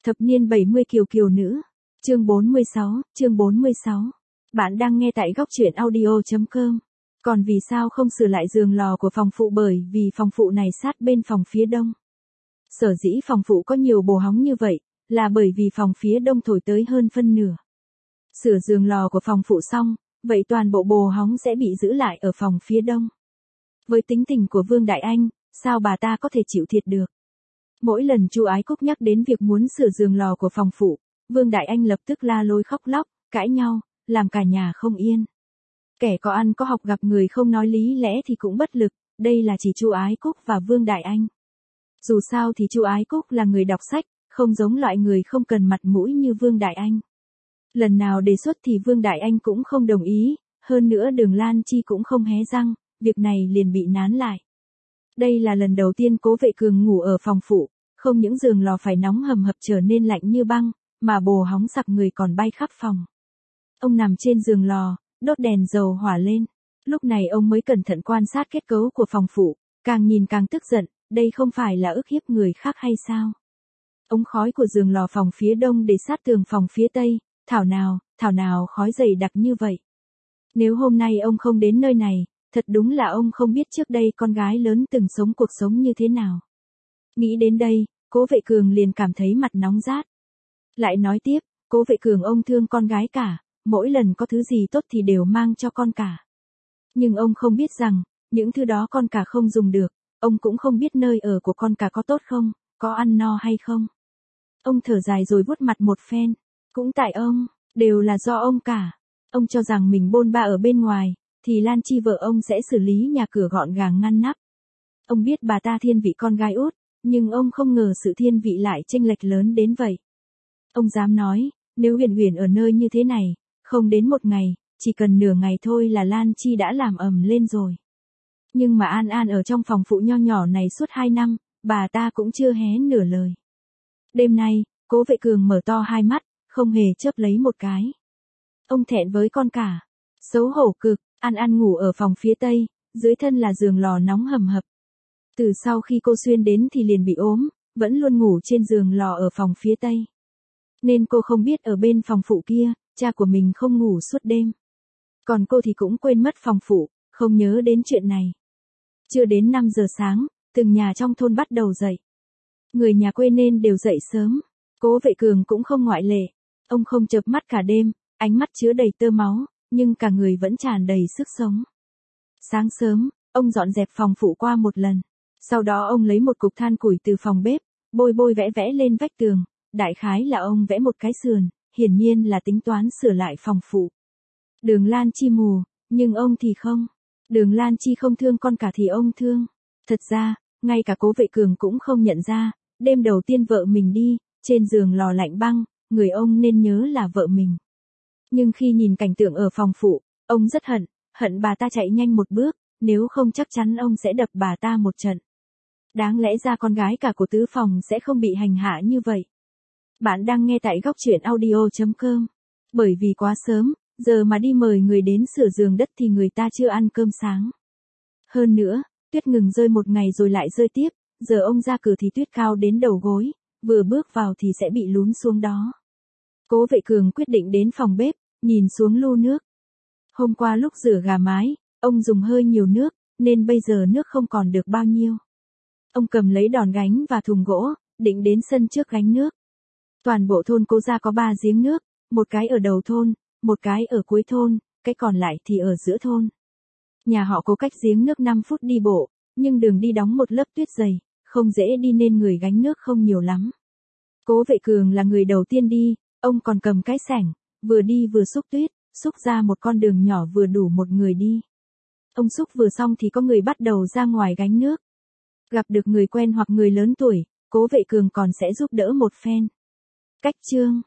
Thập niên 70 kiều kiều nữ. Chương 46. Bạn đang nghe tại góc truyện audio.com. Còn vì sao không sửa lại giường lò của phòng phụ? Bởi vì phòng phụ này sát bên phòng phía đông. Sở dĩ phòng phụ có nhiều bồ hóng như vậy, là bởi vì phòng phía đông thổi tới hơn phân nửa. Sửa giường lò của phòng phụ xong, vậy toàn bộ bồ hóng sẽ bị giữ lại ở phòng phía đông. Với tính tình của Vương Đại Anh, sao bà ta có thể chịu thiệt được? Mỗi lần Chu Ái Cúc nhắc đến việc muốn sửa giường lò của phòng phụ, Vương Đại Anh lập tức la lối khóc lóc, cãi nhau, làm cả nhà không yên. Kẻ có ăn có học gặp người không nói lý lẽ thì cũng bất lực, đây là chỉ Chu Ái Cúc và Vương Đại Anh. Dù sao thì Chu Ái Cúc là người đọc sách, không giống loại người không cần mặt mũi như Vương Đại Anh. Lần nào đề xuất thì Vương Đại Anh cũng không đồng ý, hơn nữa Đường Lan Chi cũng không hé răng, việc này liền bị nán lại. Đây là lần đầu tiên Cố Vệ Cường ngủ ở phòng phụ, không những giường lò phải nóng hầm hập trở nên lạnh như băng, mà bồ hóng sặc người còn bay khắp phòng. Ông nằm trên giường lò, đốt đèn dầu hỏa lên. Lúc này ông mới cẩn thận quan sát kết cấu của phòng phụ, càng nhìn càng tức giận, đây không phải là ức hiếp người khác hay sao? Ống khói của giường lò phòng phía đông để sát tường phòng phía tây, thảo nào khói dày đặc như vậy. Nếu hôm nay ông không đến nơi này, thật đúng là ông không biết trước đây con gái lớn từng sống cuộc sống như thế nào. Nghĩ đến đây, Cố Vệ Cường liền cảm thấy mặt nóng rát. Lại nói tiếp, Cố Vệ Cường ông thương con gái cả, mỗi lần có thứ gì tốt thì đều mang cho con cả. Nhưng ông không biết rằng, những thứ đó con cả không dùng được, ông cũng không biết nơi ở của con cả có tốt không, có ăn no hay không. Ông thở dài rồi vuốt mặt một phen, cũng tại ông, đều là do ông cả. Ông cho rằng mình bôn ba ở bên ngoài, thì Lan Chi vợ ông sẽ xử lý nhà cửa gọn gàng ngăn nắp. Ông biết bà ta thiên vị con gái út, nhưng ông không ngờ sự thiên vị lại chênh lệch lớn đến vậy. Ông dám nói, nếu Huyền Huyền ở nơi như thế này, không đến một ngày, chỉ cần nửa ngày thôi là Lan Chi đã làm ầm lên rồi. Nhưng mà An An ở trong phòng phụ nho nhỏ này suốt 2 năm, bà ta cũng chưa hé nửa lời. Đêm nay, Cố Vệ Cường mở to hai mắt, không hề chớp lấy một cái. Ông thẹn với con cả. Xấu hổ cực, An An ngủ ở phòng phía tây, dưới thân là giường lò nóng hầm hập. Từ sau khi cô Xuyên đến thì liền bị ốm, vẫn luôn ngủ trên giường lò ở phòng phía tây. Nên cô không biết ở bên phòng phụ kia, cha của mình không ngủ suốt đêm. Còn cô thì cũng quên mất phòng phụ, không nhớ đến chuyện này. Chưa đến 5 giờ sáng, từng nhà trong thôn bắt đầu dậy. Người nhà quê nên đều dậy sớm. Cố Vệ Cường cũng không ngoại lệ. Ông không chợp mắt cả đêm, ánh mắt chứa đầy tơ máu, nhưng cả người vẫn tràn đầy sức sống. Sáng sớm, ông dọn dẹp phòng phụ qua một lần. Sau đó ông lấy một cục than củi từ phòng bếp, bôi vẽ lên vách tường. Đại khái là ông vẽ một cái sườn, hiển nhiên là tính toán sửa lại phòng phụ. Đường Lan Chi mù, nhưng ông thì không. Đường Lan Chi không thương con cả thì ông thương. Thật ra, ngay cả Cố Vệ Cường cũng không nhận ra, đêm đầu tiên vợ mình đi, trên giường lò lạnh băng, người ông nên nhớ là vợ mình. Nhưng khi nhìn cảnh tượng ở phòng phụ, ông rất hận bà ta chạy nhanh một bước, nếu không chắc chắn ông sẽ đập bà ta một trận. Đáng lẽ ra con gái cả của tứ phòng sẽ không bị hành hạ như vậy. Bạn đang nghe tại góc truyện audio.com. Bởi vì quá sớm, giờ mà đi mời người đến sửa giường đất thì người ta chưa ăn cơm sáng. Hơn nữa, tuyết ngừng rơi một ngày rồi lại rơi tiếp, giờ ông ra cửa thì tuyết cao đến đầu gối, vừa bước vào thì sẽ bị lún xuống đó. Cố Vệ Cường quyết định đến phòng bếp, nhìn xuống lu nước. Hôm qua lúc rửa gà mái, ông dùng hơi nhiều nước, nên bây giờ nước không còn được bao nhiêu. Ông cầm lấy đòn gánh và thùng gỗ, định đến sân trước gánh nước. Toàn bộ thôn Cố gia có 3 giếng nước, một cái ở đầu thôn, một cái ở cuối thôn, cái còn lại thì ở giữa thôn. Nhà họ Cố cách giếng nước 5 phút đi bộ, nhưng đường đi đóng một lớp tuyết dày, không dễ đi nên người gánh nước không nhiều lắm. Cố Vệ Cường là người đầu tiên đi, ông còn cầm cái xẻng, vừa đi vừa xúc tuyết, xúc ra một con đường nhỏ vừa đủ một người đi. Ông xúc vừa xong thì có người bắt đầu ra ngoài gánh nước. Gặp được người quen hoặc người lớn tuổi, Cố Vệ Cường còn sẽ giúp đỡ một phen. Cách chương